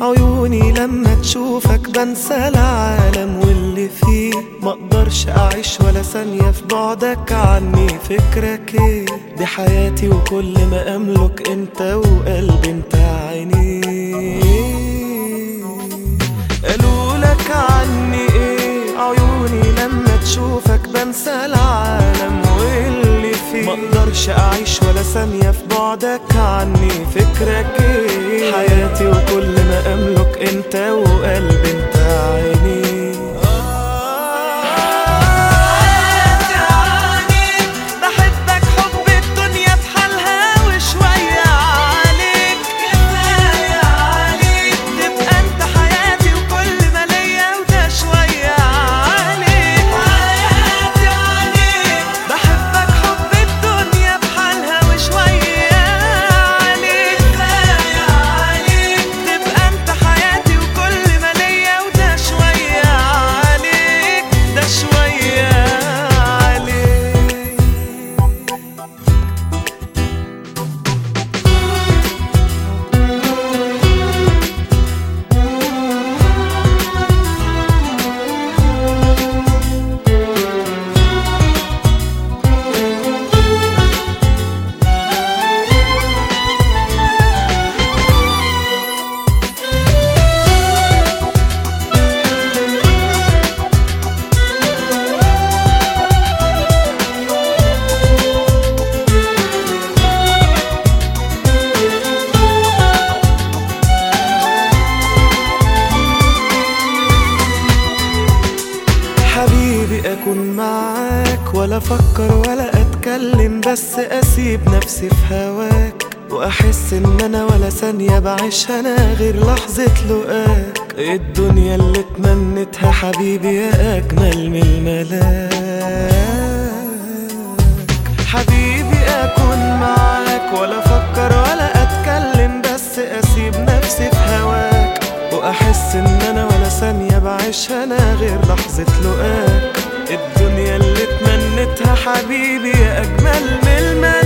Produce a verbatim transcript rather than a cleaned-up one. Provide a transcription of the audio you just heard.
عيوني لما تشوفك بنسى العالم واللي فيه، مقدرش اعيش ولا ثانية في بعدك عني. فكرك ايه؟ دي حياتي وكل ما املك انت، وقلبي انت عيني. قالولك عني ايه؟ عيوني لما تشوفك بنسى العالم واللي فيه، مقدرش اعيش ولا ثانية في بعدك عني. فكرك ايه؟ حياتي وكل ما املك انت، وقلبي انت عيني. أكون معاك ولا أفكر ولا أتكلم، بس أسيب نفسي في هواك وأحس إن أنا ولا ثانية بعيشها أنا غير لحظة لقاك. الدنيا اللي تمنتها حبيبي يا أجمل من الملاك. حبيبي أكون معاك ولا أفكر ولا أتكلم، بس أسيب نفسي في هواك وأحس إن أنا ولا ثانية بعيشها أنا غير لحظة لقاك. الدنيا اللي تمنتها حبيبي يا أجمل من الملاك.